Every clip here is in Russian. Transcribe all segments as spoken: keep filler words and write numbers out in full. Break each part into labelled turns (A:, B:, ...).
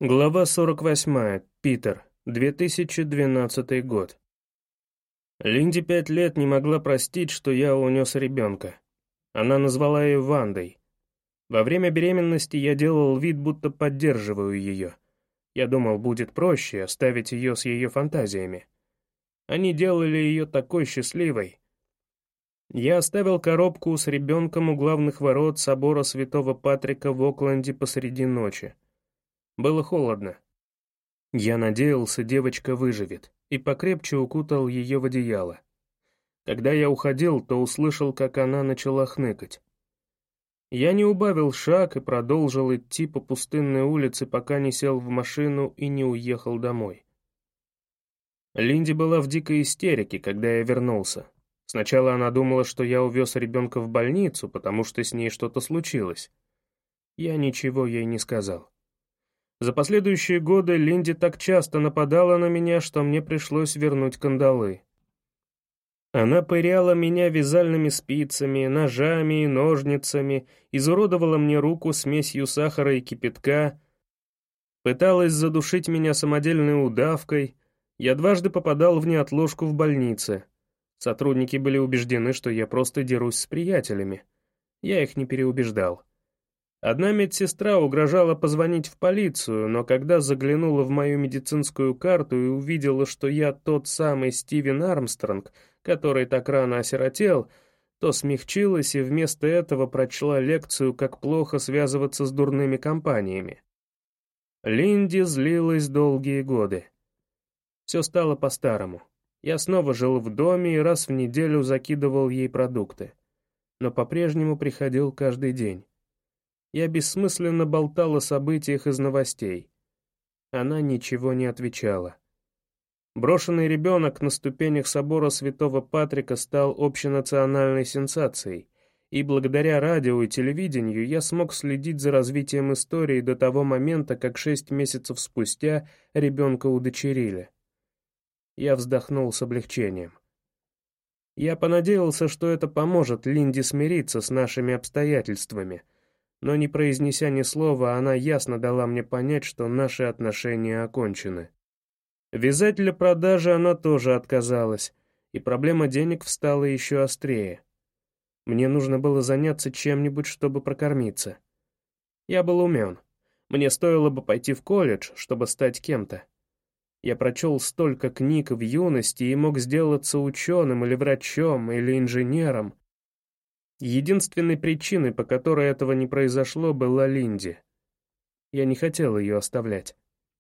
A: Глава сорок восьмая. Питер. две тысячи двенадцатый год. Линди пять лет не могла простить, что я унес ребенка. Она назвала ее Вандой. Во время беременности я делал вид, будто поддерживаю ее. Я думал, будет проще оставить ее с ее фантазиями. Они делали ее такой счастливой. Я оставил коробку с ребенком у главных ворот собора Святого Патрика в Окленде посреди ночи. Было холодно. Я надеялся, девочка выживет, и покрепче укутал ее в одеяло. Когда я уходил, то услышал, как она начала хныкать. Я не убавил шаг и продолжил идти по пустынной улице, пока не сел в машину и не уехал домой. Линди была в дикой истерике, когда я вернулся. Сначала она думала, что я увез ребенка в больницу, потому что с ней что-то случилось. Я ничего ей не сказал. За последующие годы Линди так часто нападала на меня, что мне пришлось вернуть кандалы. Она пыряла меня вязальными спицами, ножами и ножницами, изуродовала мне руку смесью сахара и кипятка, пыталась задушить меня самодельной удавкой. Я дважды попадал в неотложку в больнице. Сотрудники были убеждены, что я просто дерусь с приятелями. Я их не переубеждал. Одна медсестра угрожала позвонить в полицию, но когда заглянула в мою медицинскую карту и увидела, что я тот самый Стивен Армстронг, который так рано осиротел, то смягчилась и вместо этого прочла лекцию, как плохо связываться с дурными компаниями. Линди злилась долгие годы. Все стало по-старому. Я снова жил в доме и раз в неделю закидывал ей продукты. Но по-прежнему приходил каждый день. Я бессмысленно болтал о событиях из новостей. Она ничего не отвечала. Брошенный ребенок на ступенях собора Святого Патрика стал общенациональной сенсацией, и благодаря радио и телевидению я смог следить за развитием истории до того момента, как шесть месяцев спустя ребенка удочерили. Я вздохнул с облегчением. Я понадеялся, что это поможет Линди смириться с нашими обстоятельствами, но не произнеся ни слова, она ясно дала мне понять, что наши отношения окончены. Вязать для продажи она тоже отказалась, и проблема денег встала еще острее. Мне нужно было заняться чем-нибудь, чтобы прокормиться. Я был умен. Мне стоило бы пойти в колледж, чтобы стать кем-то. Я прочел столько книг в юности и мог сделаться ученым или врачом, или инженером. Единственной причиной, по которой этого не произошло, была Линди. Я не хотел ее оставлять.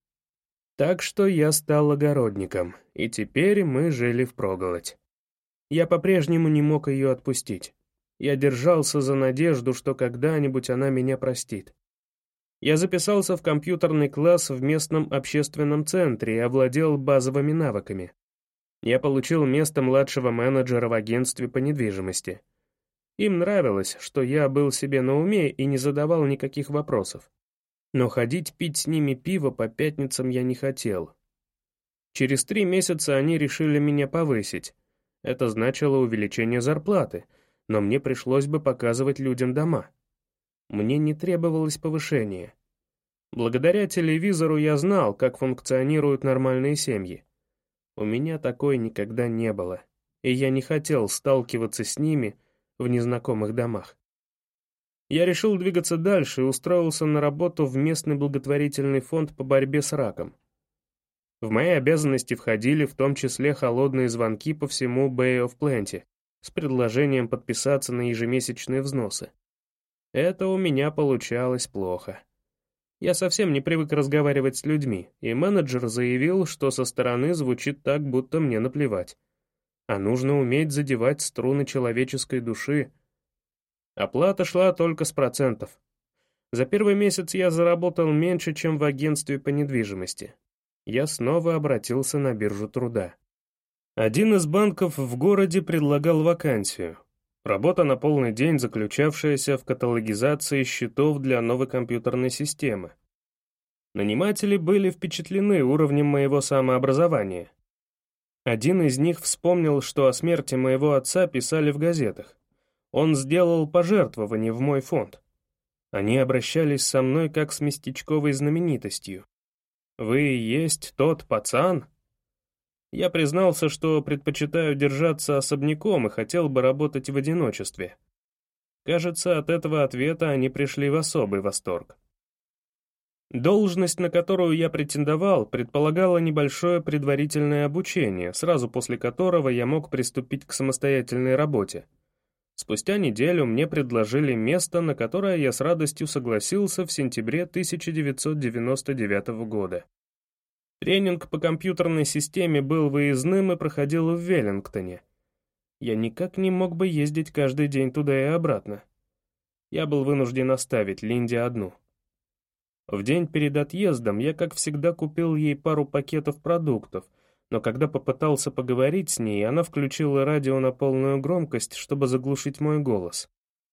A: Так что я стал огородником, и теперь мы жили впроголодь. Я по-прежнему не мог ее отпустить. Я держался за надежду, что когда-нибудь она меня простит. Я записался в компьютерный класс в местном общественном центре и овладел базовыми навыками. Я получил место младшего менеджера в агентстве по недвижимости. Им нравилось, что я был себе на уме и не задавал никаких вопросов. Но ходить пить с ними пиво по пятницам я не хотел. Через три месяца они решили меня повысить. Это значило увеличение зарплаты, но мне пришлось бы показывать людям дома. Мне не требовалось повышение. Благодаря телевизору я знал, как функционируют нормальные семьи. У меня такой никогда не было, и я не хотел сталкиваться с ними в незнакомых домах. Я решил двигаться дальше и устроился на работу в местный благотворительный фонд по борьбе с раком. В мои обязанности входили в том числе холодные звонки по всему Bay of Plenty с предложением подписаться на ежемесячные взносы. Это у меня получалось плохо. Я совсем не привык разговаривать с людьми, и менеджер заявил, что со стороны звучит так, будто мне наплевать. А нужно уметь задевать струны человеческой души. Оплата шла только с процентов. За первый месяц я заработал меньше, чем в агентстве по недвижимости. Я снова обратился на биржу труда. Один из банков в городе предлагал вакансию. Работа на полный день, заключавшаяся в каталогизации счетов для новой компьютерной системы. Наниматели были впечатлены уровнем моего самообразования. Один из них вспомнил, что о смерти моего отца писали в газетах. Он сделал пожертвование в мой фонд. Они обращались со мной как с местечковой знаменитостью. Вы и есть тот пацан?» Я признался, что предпочитаю держаться особняком и хотел бы работать в одиночестве. Кажется, от этого ответа они пришли в особый восторг. Должность, на которую я претендовал, предполагала небольшое предварительное обучение, сразу после которого я мог приступить к самостоятельной работе. Спустя неделю мне предложили место, на которое я с радостью согласился в сентябре тысяча девятьсот девяносто девятого года. Тренинг по компьютерной системе был выездным и проходил в Веллингтоне. Я никак не мог бы ездить каждый день туда и обратно. Я был вынужден оставить Линде одну. В день перед отъездом я, как всегда, купил ей пару пакетов продуктов, но когда попытался поговорить с ней, она включила радио на полную громкость, чтобы заглушить мой голос.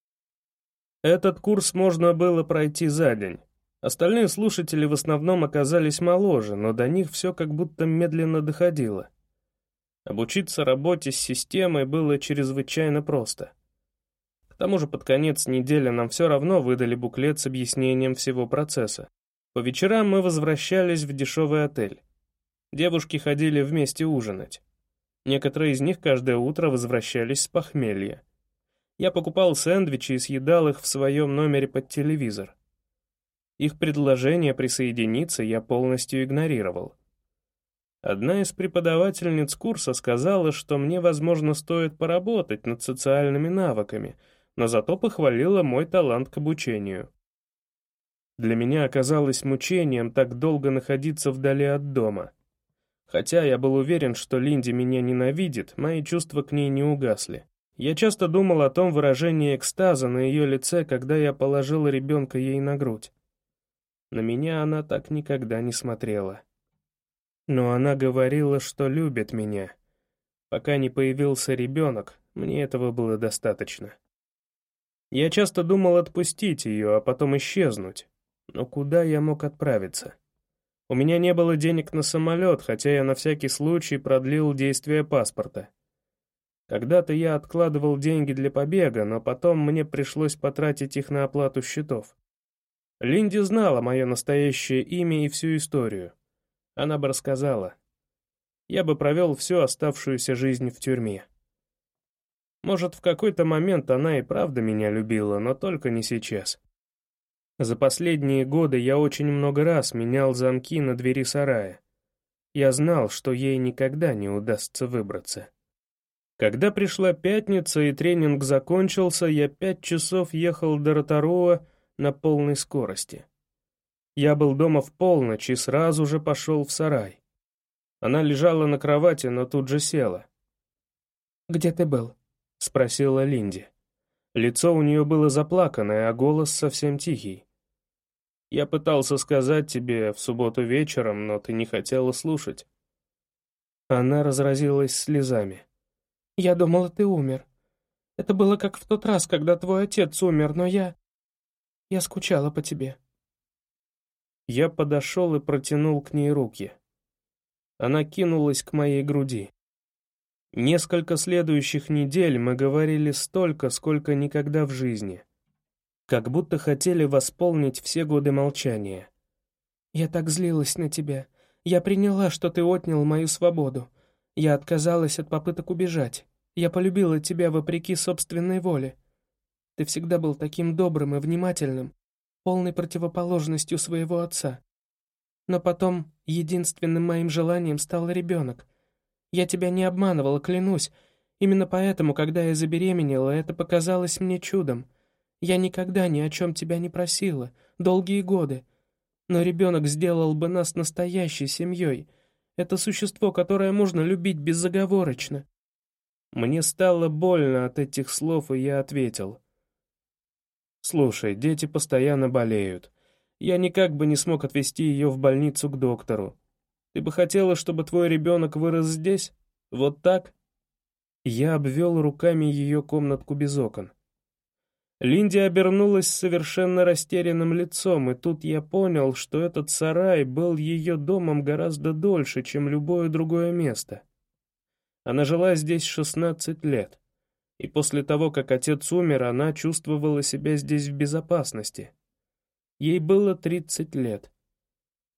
A: Этот курс можно было пройти за день. Остальные слушатели в основном оказались моложе, но до них все как будто медленно доходило. Обучиться работе с системой было чрезвычайно просто. К тому же под конец недели нам все равно выдали буклет с объяснением всего процесса. По вечерам мы возвращались в дешевый отель. Девушки ходили вместе ужинать. Некоторые из них каждое утро возвращались с похмелья. Я покупал сэндвичи и съедал их в своем номере под телевизор. Их предложение присоединиться я полностью игнорировал. Одна из преподавательниц курса сказала, что мне, возможно, стоит поработать над социальными навыками, но зато похвалила мой талант к обучению. Для меня оказалось мучением так долго находиться вдали от дома. Хотя я был уверен, что Линди меня ненавидит, мои чувства к ней не угасли. Я часто думал о том выражении экстаза на ее лице, когда я положил ребенка ей на грудь. На меня она так никогда не смотрела. Но она говорила, что любит меня. Пока не появился ребенок, мне этого было достаточно. Я часто думал отпустить ее, а потом исчезнуть. Но куда я мог отправиться? У меня не было денег на самолет, хотя я на всякий случай продлил действие паспорта. Когда-то я откладывал деньги для побега, но потом мне пришлось потратить их на оплату счетов. Линди знала мое настоящее имя и всю историю. Она бы рассказала. Я бы провел всю оставшуюся жизнь в тюрьме. Может, в какой-то момент она и правда меня любила, но только не сейчас. За последние годы я очень много раз менял замки на двери сарая. Я знал, что ей никогда не удастся выбраться. Когда пришла пятница и тренинг закончился, я пять часов ехал до Роторуа на полной скорости. Я был дома в полночь и сразу же пошел в сарай. Она лежала на кровати, но тут же села. «Где ты был?» — спросила Линди. Лицо у нее было заплаканное, а голос совсем тихий. «Я пытался сказать тебе в субботу вечером, но ты не хотела слушать». Она разразилась слезами. «Я думала, ты умер. Это было как в тот раз, когда твой отец умер, но я... Я скучала по тебе». Я подошел и протянул к ней руки. Она кинулась к моей груди. Несколько следующих недель мы говорили столько, сколько никогда в жизни. Как будто хотели восполнить все годы молчания. «Я так злилась на тебя. Я приняла, что ты отнял мою свободу. Я отказалась от попыток убежать. Я полюбила тебя вопреки собственной воле. Ты всегда был таким добрым и внимательным, полной противоположностью своего отца. Но потом единственным моим желанием стал ребенок. Я тебя не обманывала, клянусь. Именно поэтому, когда я забеременела, это показалось мне чудом. Я никогда ни о чем тебя не просила, долгие годы. Но ребенок сделал бы нас настоящей семьей. Это существо, которое можно любить безоговорочно». Мне стало больно от этих слов, и я ответил. «Слушай, дети постоянно болеют. Я никак бы не смог отвезти ее в больницу к доктору. Ты бы хотела, чтобы твой ребенок вырос здесь? Вот так?» Я обвел руками ее комнатку без окон. Линди обернулась с совершенно растерянным лицом, и тут я понял, что этот сарай был ее домом гораздо дольше, чем любое другое место. Она жила здесь шестнадцать лет, и после того, как отец умер, она чувствовала себя здесь в безопасности. Ей было тридцать лет.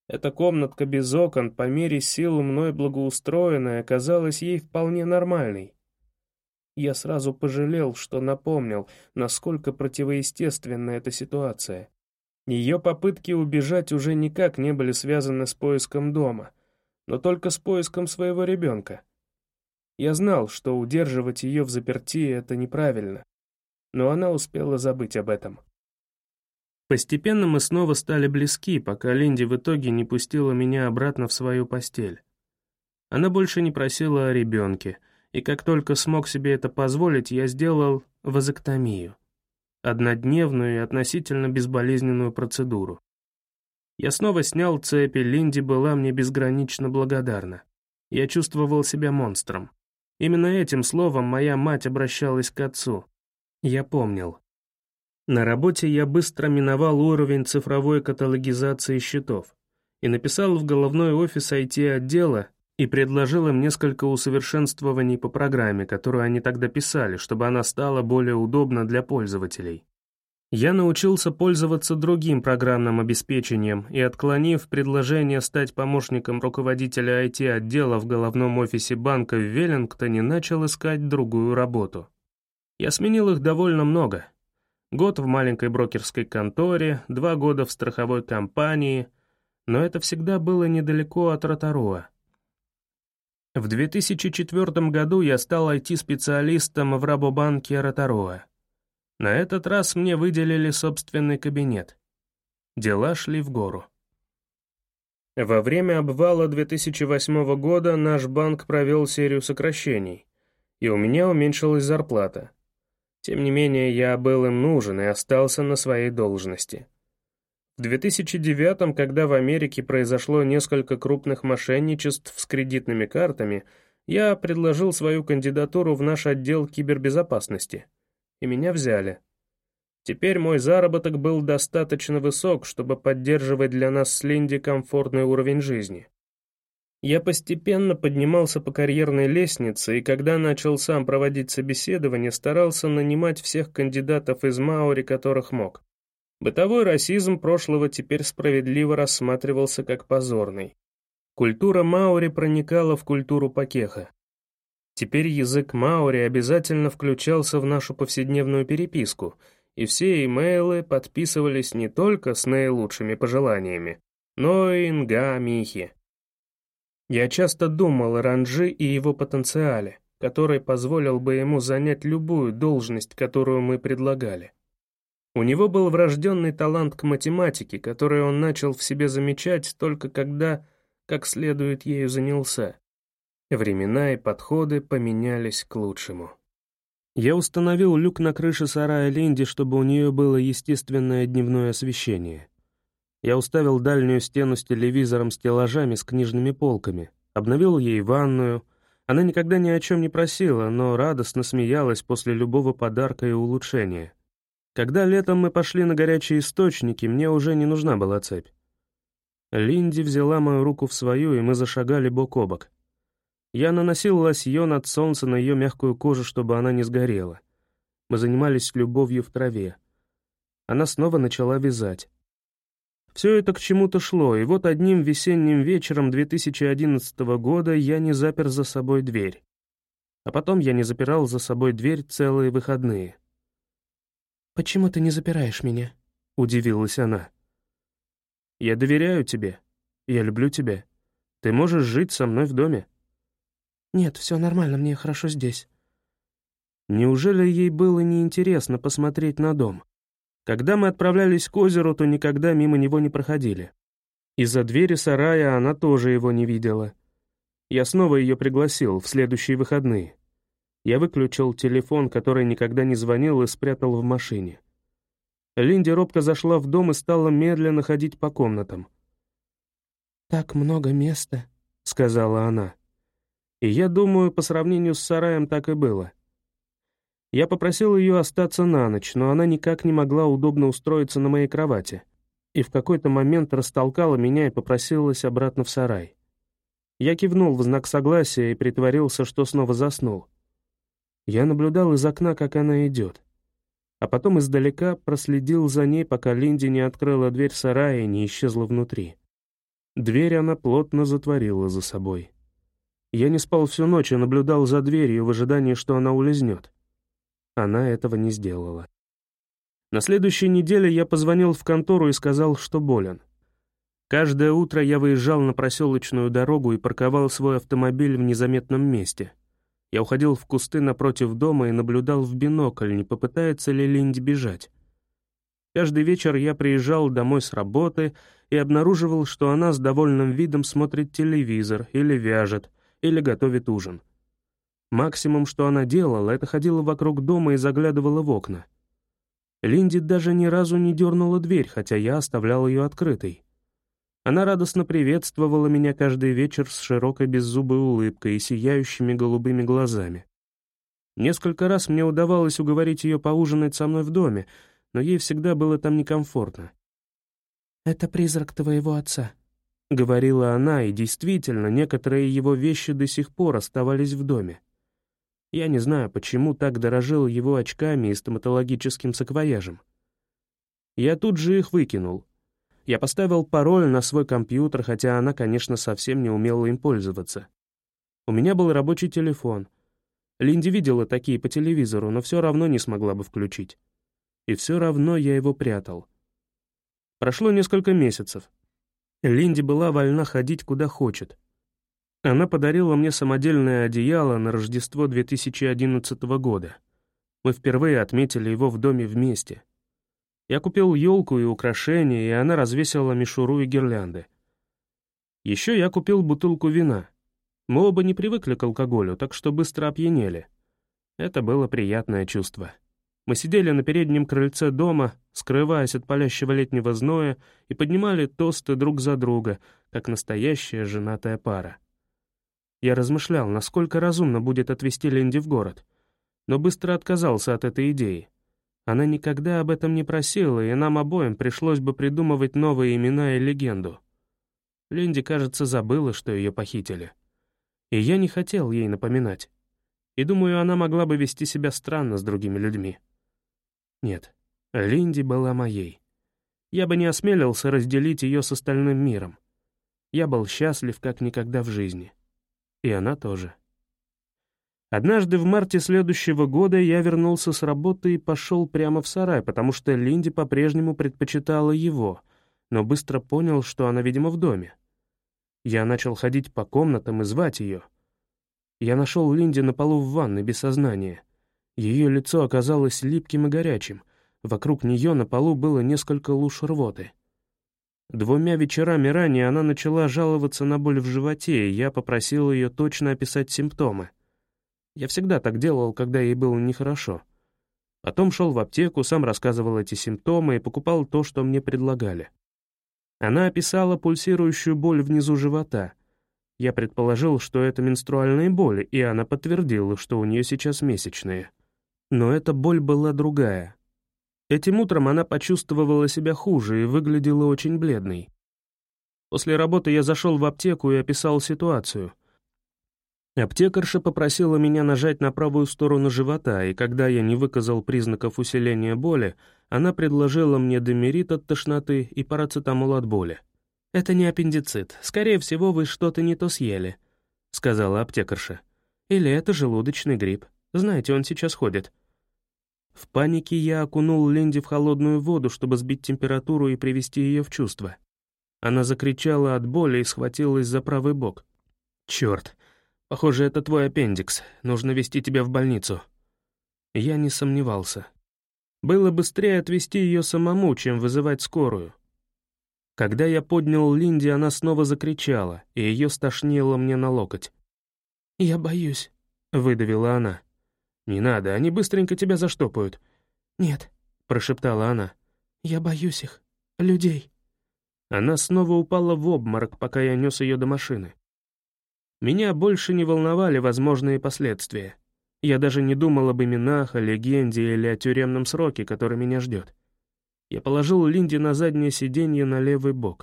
A: Эта комнатка без окон, по мере сил мной благоустроенная, казалась ей вполне нормальной. Я сразу пожалел, что напомнил, насколько противоестественна эта ситуация. Ее попытки убежать уже никак не были связаны с поиском дома, но только с поиском своего ребенка. Я знал, что удерживать ее в заперти — это неправильно, но она успела забыть об этом. Постепенно мы снова стали близки, пока Линди в итоге не пустила меня обратно в свою постель. Она больше не просила о ребенке, и как только смог себе это позволить, я сделал вазэктомию. Однодневную и относительно безболезненную процедуру. Я снова снял цепи, Линди была мне безгранично благодарна. Я чувствовал себя монстром. Именно этим словом моя мать обращалась к отцу. Я помнил. На работе я быстро миновал уровень цифровой каталогизации счетов и написал в головной офис ай ти-отдела и предложил им несколько усовершенствований по программе, которую они тогда писали, чтобы она стала более удобна для пользователей. Я научился пользоваться другим программным обеспечением и, отклонив предложение стать помощником руководителя ай ти-отдела в головном офисе банка в Веллингтоне, начал искать другую работу. Я сменил их довольно много. Год в маленькой брокерской конторе, два года в страховой компании, но это всегда было недалеко от Ротаруа. В две тысячи четвёртом году я стал ай ти-специалистом в Рабобанке Ротаруа. На этот раз мне выделили собственный кабинет. Дела шли в гору. Во время обвала две тысячи восьмого года наш банк провел серию сокращений, и у меня уменьшилась зарплата. Тем не менее, я был им нужен и остался на своей должности. В две тысячи девятом, когда в Америке произошло несколько крупных мошенничеств с кредитными картами, я предложил свою кандидатуру в наш отдел кибербезопасности, и меня взяли. Теперь мой заработок был достаточно высок, чтобы поддерживать для нас с Линди комфортный уровень жизни. Я постепенно поднимался по карьерной лестнице, и когда начал сам проводить собеседование, старался нанимать всех кандидатов из Маори, которых мог. Бытовой расизм прошлого теперь справедливо рассматривался как позорный. Культура Маори проникала в культуру Пакеха. Теперь язык Маори обязательно включался в нашу повседневную переписку, и все имейлы подписывались не только с наилучшими пожеланиями, но и нга-михи. Я часто думал о Ранджи и его потенциале, который позволил бы ему занять любую должность, которую мы предлагали. У него был врожденный талант к математике, который он начал в себе замечать только когда как следует ею занялся. Времена и подходы поменялись к лучшему. Я установил люк на крыше сарая Линди, чтобы у нее было естественное дневное освещение. Я уставил дальнюю стену с телевизором, стеллажами с книжными полками, обновил ей ванную. Она никогда ни о чем не просила, но радостно смеялась после любого подарка и улучшения. Когда летом мы пошли на горячие источники, мне уже не нужна была цепь. Линди взяла мою руку в свою, и мы зашагали бок о бок. Я наносил лосьон от солнца на ее мягкую кожу, чтобы она не сгорела. Мы занимались любовью в траве. Она снова начала вязать. Все это к чему-то шло, и вот одним весенним вечером две тысячи одиннадцатого года я не запер за собой дверь. А потом я не запирал за собой дверь целые выходные. «Почему ты не запираешь меня?» — удивилась она. «Я доверяю тебе. Я люблю тебя. Ты можешь жить со мной в доме». «Нет, все нормально, мне хорошо здесь». Неужели ей было неинтересно посмотреть на дом? Когда мы отправлялись к озеру, то никогда мимо него не проходили. Из-за двери сарая она тоже его не видела. Я снова ее пригласил в следующие выходные. Я выключил телефон, который никогда не звонил, и спрятал в машине. Линди робко зашла в дом и стала медленно ходить по комнатам. «Так много места», — сказала она. И я думаю, по сравнению с сараем так и было. Я попросил ее остаться на ночь, но она никак не могла удобно устроиться на моей кровати, и в какой-то момент растолкала меня и попросилась обратно в сарай. Я кивнул в знак согласия и притворился, что снова заснул. Я наблюдал из окна, как она идет, а потом издалека проследил за ней, пока Линди не открыла дверь сарая и не исчезла внутри. Дверь она плотно затворила за собой. Я не спал всю ночь и наблюдал за дверью в ожидании, что она улизнет. Она этого не сделала. На следующей неделе я позвонил в контору и сказал, что болен. Каждое утро я выезжал на проселочную дорогу и парковал свой автомобиль в незаметном месте. Я уходил в кусты напротив дома и наблюдал в бинокль, не попытается ли Линди бежать. Каждый вечер я приезжал домой с работы и обнаруживал, что она с довольным видом смотрит телевизор, или вяжет, или готовит ужин. Максимум, что она делала, это ходила вокруг дома и заглядывала в окна. Линди даже ни разу не дернула дверь, хотя я оставлял ее открытой. Она радостно приветствовала меня каждый вечер с широкой беззубой улыбкой и сияющими голубыми глазами. Несколько раз мне удавалось уговорить ее поужинать со мной в доме, но ей всегда было там некомфортно. «Это призрак твоего отца», — говорила она, и действительно, некоторые его вещи до сих пор оставались в доме. Я не знаю, почему так дорожил его очками и стоматологическим саквояжем. Я тут же их выкинул. Я поставил пароль на свой компьютер, хотя она, конечно, совсем не умела им пользоваться. У меня был рабочий телефон. Линди видела такие по телевизору, но все равно не смогла бы включить. И все равно я его прятал. Прошло несколько месяцев. Линди была вольна ходить куда хочет. Она подарила мне самодельное одеяло на Рождество две тысячи одиннадцатого года. Мы впервые отметили его в доме вместе. Я купил елку и украшения, и она развесила мишуру и гирлянды. Еще я купил бутылку вина. Мы оба не привыкли к алкоголю, так что быстро опьянели. Это было приятное чувство. Мы сидели на переднем крыльце дома, скрываясь от палящего летнего зноя, и поднимали тосты друг за друга, как настоящая женатая пара. Я размышлял, насколько разумно будет отвезти Линди в город, но быстро отказался от этой идеи. Она никогда об этом не просила, и нам обоим пришлось бы придумывать новые имена и легенду. Линди, кажется, забыла, что ее похитили. И я не хотел ей напоминать. И думаю, она могла бы вести себя странно с другими людьми. Нет, Линди была моей. Я бы не осмелился разделить ее с остальным миром. Я был счастлив как никогда в жизни. И она тоже. Однажды в марте следующего года я вернулся с работы и пошел прямо в сарай, потому что Линди по-прежнему предпочитала его, но быстро понял, что она, видимо, в доме. Я начал ходить по комнатам и звать ее. Я нашел Линди на полу в ванной без сознания. Ее лицо оказалось липким и горячим. Вокруг нее на полу было несколько луж рвоты. Двумя вечерами ранее она начала жаловаться на боль в животе, и я попросил ее точно описать симптомы. Я всегда так делал, когда ей было нехорошо. Потом шел в аптеку, сам рассказывал эти симптомы и покупал то, что мне предлагали. Она описала пульсирующую боль внизу живота. Я предположил, что это менструальные боли, и она подтвердила, что у нее сейчас месячные. Но эта боль была другая. Этим утром она почувствовала себя хуже и выглядела очень бледной. После работы я зашел в аптеку и описал ситуацию. Аптекарша попросила меня нажать на правую сторону живота, и когда я не выказал признаков усиления боли, она предложила мне демерит от тошноты и парацетамол от боли. «Это не аппендицит. Скорее всего, вы что-то не то съели», — сказала аптекарша. «Или это желудочный грипп. Знаете, он сейчас ходит». В панике я окунул Линди в холодную воду, чтобы сбить температуру и привести ее в чувство. Она закричала от боли и схватилась за правый бок. «Черт! Похоже, это твой аппендикс. Нужно везти тебя в больницу». Я не сомневался. Было быстрее отвезти ее самому, чем вызывать скорую. Когда я поднял Линди, она снова закричала, и ее стошнило мне на локоть. «Я боюсь», — выдавила она. «Не надо, они быстренько тебя заштопают». «Нет», — прошептала она. «Я боюсь их. Людей». Она снова упала в обморок, пока я нес ее до машины. Меня больше не волновали возможные последствия. Я даже не думал об именах, о легенде или о тюремном сроке, который меня ждет. Я положил Линди на заднее сиденье на левый бок.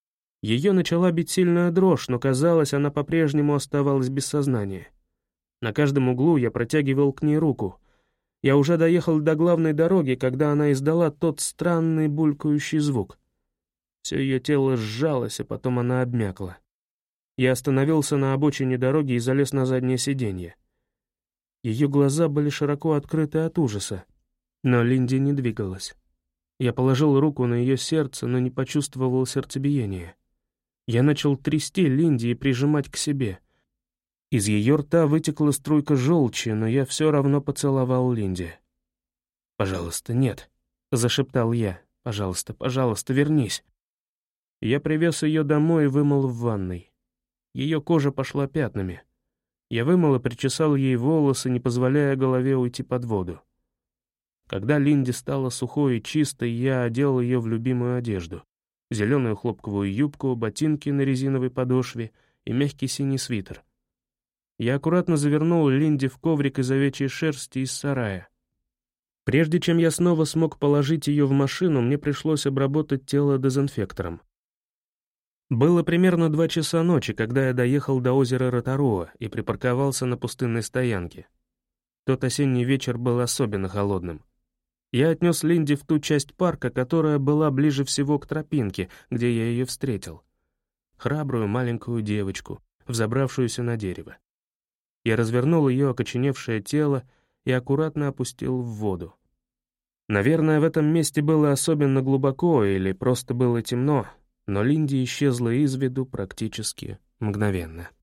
A: Ее начала бить сильная дрожь, но, казалось, она по-прежнему оставалась без сознания. На каждом углу я протягивал к ней руку. Я уже доехал до главной дороги, когда она издала тот странный булькающий звук. Все ее тело сжалось, а потом она обмякла. Я остановился на обочине дороги и залез на заднее сиденье. Ее глаза были широко открыты от ужаса, но Линди не двигалась. Я положил руку на ее сердце, но не почувствовал сердцебиения. Я начал трясти Линди и прижимать к себе. Из ее рта вытекла струйка желчи, но я все равно поцеловал Линди. «Пожалуйста, нет», — зашептал я. «Пожалуйста, пожалуйста, вернись». Я привез ее домой и вымыл в ванной. Ее кожа пошла пятнами. Я вымыл и причесал ей волосы, не позволяя голове уйти под воду. Когда Линди стала сухой и чистой, я одел ее в любимую одежду. Зеленую хлопковую юбку, ботинки на резиновой подошве и мягкий синий свитер. Я аккуратно завернул Линди в коврик из овечьей шерсти из сарая. Прежде чем я снова смог положить ее в машину, мне пришлось обработать тело дезинфектором. Было примерно два часа ночи, когда я доехал до озера Ротаруа и припарковался на пустынной стоянке. Тот осенний вечер был особенно холодным. Я отнес Линди в ту часть парка, которая была ближе всего к тропинке, где я ее встретил. Храбрую маленькую девочку, взобравшуюся на дерево. Я развернул ее окоченевшее тело и аккуратно опустил в воду. Наверное, в этом месте было особенно глубоко или просто было темно, но Линди исчезла из виду практически мгновенно.